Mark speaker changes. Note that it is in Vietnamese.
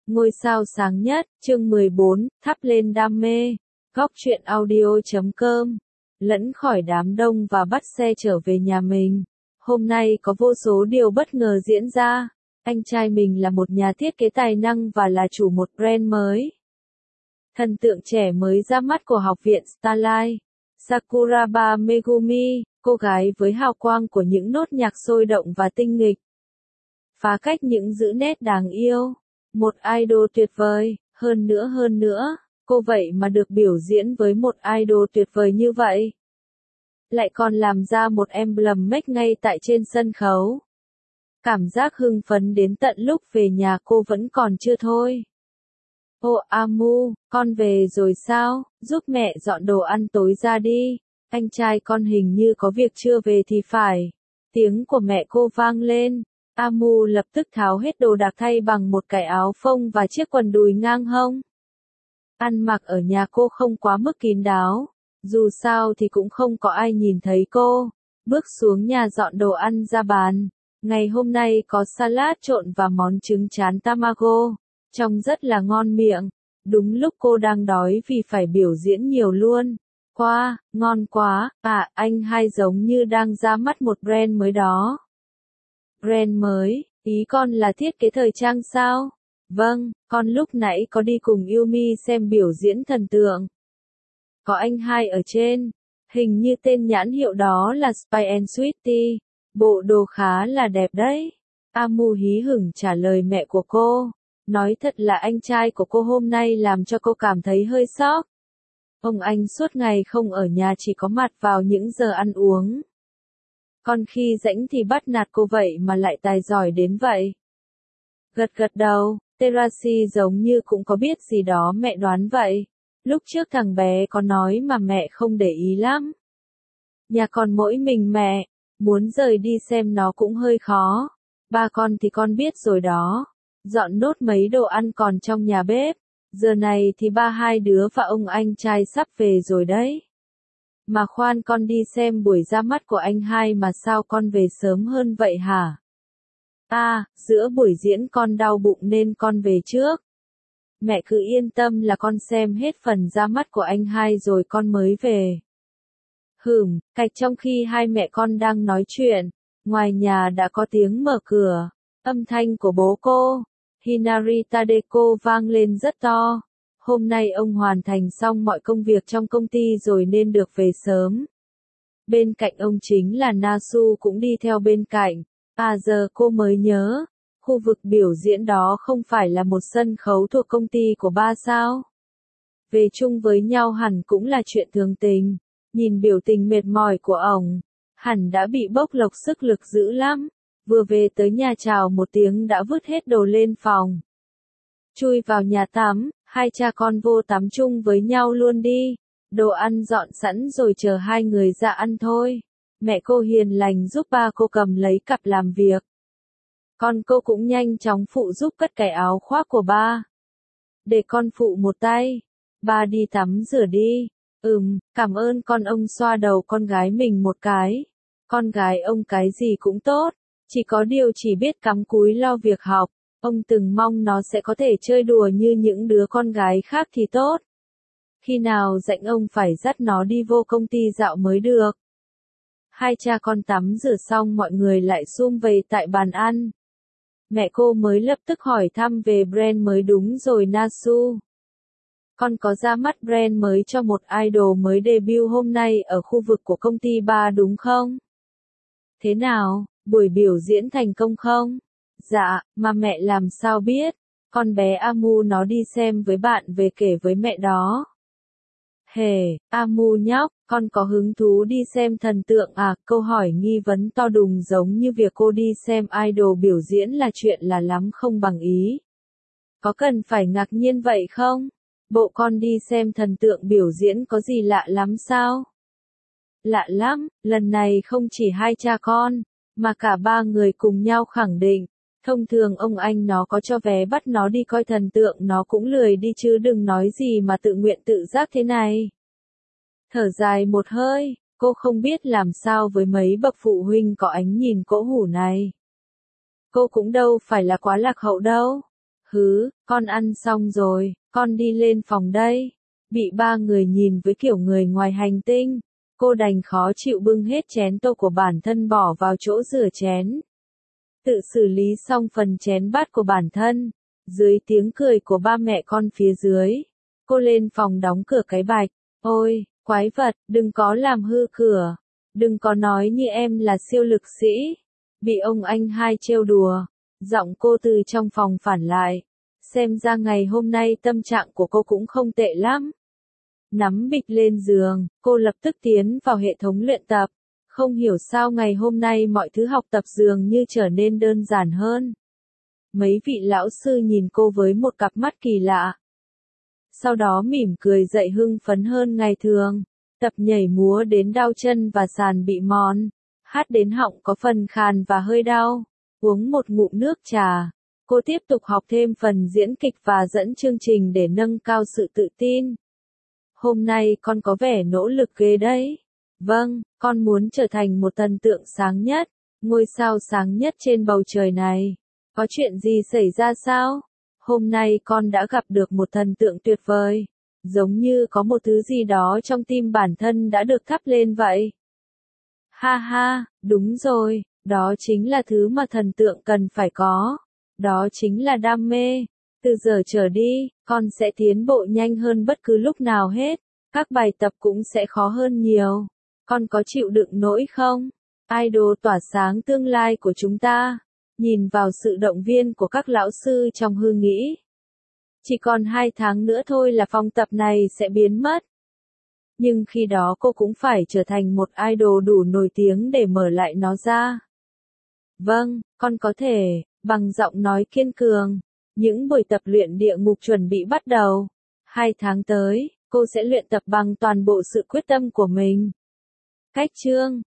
Speaker 1: Ngôi sao sáng nhất, chương 14, thắp lên đam mê. Góc truyện audio.com. Lẫn khỏi đám đông và bắt xe trở về nhà mình. Hôm nay có vô số điều bất ngờ diễn ra. Anh trai mình là một nhà thiết kế tài năng và là chủ một brand mới. Thần tượng trẻ mới ra mắt của học viện Starlight. Sakuraba Megumi, cô gái với hào quang của những nốt nhạc sôi động và tinh nghịch. Phá cách những giữ nét đáng yêu. Một idol tuyệt vời, hơn nữa, cô vậy mà được biểu diễn với một idol tuyệt vời như vậy. Lại còn làm ra một emblem make ngay tại trên sân khấu. Cảm giác hưng phấn đến tận lúc về nhà cô vẫn còn chưa thôi. Ô Amu, con về rồi sao, giúp mẹ dọn đồ ăn tối ra đi. Anh trai con hình như có việc chưa về thì phải. Tiếng của mẹ cô vang lên. Amu lập tức tháo hết đồ đạc thay bằng một cái áo phông và chiếc quần đùi ngang hông. Ăn mặc ở nhà cô không quá mức kín đáo, dù sao thì cũng không có ai nhìn thấy cô. Bước xuống nhà dọn đồ ăn ra bàn. Ngày hôm nay có salad trộn và món trứng trán tamago, trông rất là ngon miệng. Đúng lúc cô đang đói vì phải biểu diễn nhiều luôn. Wow, ngon quá, anh hai giống như đang ra mắt một brand mới đó. Brand mới, ý con là thiết kế thời trang sao? Vâng, con lúc nãy có đi cùng Yumi xem biểu diễn thần tượng. Có anh hai ở trên, hình như tên nhãn hiệu đó là Spy and Sweetie, bộ đồ khá là đẹp đấy. Amu hí hửng trả lời mẹ của cô, nói thật là anh trai của cô hôm nay làm cho cô cảm thấy hơi sốc. Ông anh suốt ngày không ở nhà, chỉ có mặt vào những giờ ăn uống. Còn khi rảnh thì bắt nạt cô vậy mà lại tài giỏi đến vậy. Gật đầu, Terashi giống như cũng có biết gì đó mẹ đoán vậy. Lúc trước thằng bé có nói mà mẹ không để ý lắm. Nhà còn mỗi mình mẹ, muốn rời đi xem nó cũng hơi khó. Ba con thì con biết rồi đó. Dọn nốt mấy đồ ăn còn trong nhà bếp. Giờ này thì hai đứa và ông anh trai sắp về rồi đấy. Mà khoan, con đi xem buổi ra mắt của anh hai mà sao con về sớm hơn vậy hả? Giữa buổi diễn con đau bụng nên con về trước. Mẹ cứ yên tâm là con xem hết phần ra mắt của anh hai rồi con mới về. Cạch trong khi hai mẹ con đang nói chuyện, ngoài nhà đã có tiếng mở cửa. Âm thanh của bố cô, Hinari Tadeko vang lên rất to. Hôm nay ông hoàn thành xong mọi công việc trong công ty rồi nên được về sớm. Bên cạnh ông chính là Nasu cũng đi theo bên cạnh. Giờ cô mới nhớ, khu vực biểu diễn đó không phải là một sân khấu thuộc công ty của ba sao? Về chung với nhau hẳn cũng là chuyện thường tình. Nhìn biểu tình mệt mỏi của ổng, hẳn đã bị bốc lộc sức lực dữ lắm. Vừa về tới nhà chào một tiếng đã vứt hết đồ lên phòng. Chui vào nhà tắm, hai cha con vô tắm chung với nhau luôn đi. Đồ ăn dọn sẵn rồi chờ hai người ra ăn thôi. Mẹ cô hiền lành giúp ba cô cầm lấy cặp làm việc. Con cô cũng nhanh chóng phụ giúp cất cái áo khoác của ba. Để con phụ một tay. Ba đi tắm rửa đi. Cảm ơn con. Ông xoa đầu con gái mình một cái. Con gái ông cái gì cũng tốt, chỉ có điều chỉ biết cắm cúi lo việc học. Ông từng mong nó sẽ có thể chơi đùa như những đứa con gái khác thì tốt. Khi nào rảnh ông phải dắt nó đi vô công ty dạo mới được. Hai cha con tắm rửa xong mọi người lại sum vầy tại bàn ăn. Mẹ cô mới lập tức hỏi thăm về brand mới. Đúng rồi Nasu. Con có ra mắt brand mới cho một idol mới debut hôm nay ở khu vực của công ty ba đúng không? Thế nào, buổi biểu diễn thành công không? Dạ, mà mẹ làm sao biết? Con bé Amu nó đi xem với bạn về kể với mẹ đó. Amu nhóc, con có hứng thú đi xem thần tượng à? Câu hỏi nghi vấn to đùng giống như việc cô đi xem idol biểu diễn là chuyện là lắm không bằng ý. Có cần phải ngạc nhiên vậy không? Bộ con đi xem thần tượng biểu diễn có gì lạ lắm sao? Lạ lắm, lần này không chỉ hai cha con, mà cả ba người cùng nhau khẳng định. Thông thường ông anh nó có cho vé bắt nó đi coi thần tượng nó cũng lười đi chứ đừng nói gì mà tự nguyện tự giác thế này. Thở dài một hơi, cô không biết làm sao với mấy bậc phụ huynh có ánh nhìn cỗ hủ này. Cô cũng đâu phải là quá lạc hậu đâu. Hứ, con ăn xong rồi, con đi lên phòng đây. Bị ba người nhìn với kiểu người ngoài hành tinh, cô đành khó chịu bưng hết chén tô của bản thân bỏ vào chỗ rửa chén. Tự xử lý xong phần chén bát của bản thân, dưới tiếng cười của ba mẹ con phía dưới, cô lên phòng đóng cửa cái bạch. Ôi, quái vật, đừng có làm hư cửa, đừng có nói như em là siêu lực sĩ. Bị ông anh hai trêu đùa, giọng cô từ trong phòng phản lại. Xem ra ngày hôm nay tâm trạng của cô cũng không tệ lắm. Nắm bịch lên giường, cô lập tức tiến vào hệ thống luyện tập. Không hiểu sao ngày hôm nay mọi thứ học tập dường như trở nên đơn giản hơn. Mấy vị lão sư nhìn cô với một cặp mắt kỳ lạ. Sau đó mỉm cười dậy hưng phấn hơn ngày thường. Tập nhảy múa đến đau chân và sàn bị mòn. Hát đến họng có phần khàn và hơi đau. Uống một ngụm nước trà. Cô tiếp tục học thêm phần diễn kịch và dẫn chương trình để nâng cao sự tự tin. Hôm nay con có vẻ nỗ lực ghê đấy. Vâng, con muốn trở thành một thần tượng sáng nhất, ngôi sao sáng nhất trên bầu trời này. Có chuyện gì xảy ra sao? Hôm nay con đã gặp được một thần tượng tuyệt vời. Giống như có một thứ gì đó trong tim bản thân đã được thắp lên vậy. Ha ha, đúng rồi, đó chính là thứ mà thần tượng cần phải có. Đó chính là đam mê. Từ giờ trở đi, con sẽ tiến bộ nhanh hơn bất cứ lúc nào hết. Các bài tập cũng sẽ khó hơn nhiều. Con có chịu đựng nổi không? Idol tỏa sáng tương lai của chúng ta. Nhìn vào sự động viên của các lão sư trong Hư nghĩ. Chỉ còn 2 tháng nữa thôi là phòng tập này sẽ biến mất. Nhưng khi đó cô cũng phải trở thành một idol đủ nổi tiếng để mở lại nó ra. Vâng, con có thể, bằng giọng nói kiên cường. Những buổi tập luyện địa ngục chuẩn bị bắt đầu. 2 tháng tới, cô sẽ luyện tập bằng toàn bộ sự quyết tâm của mình. Cách chương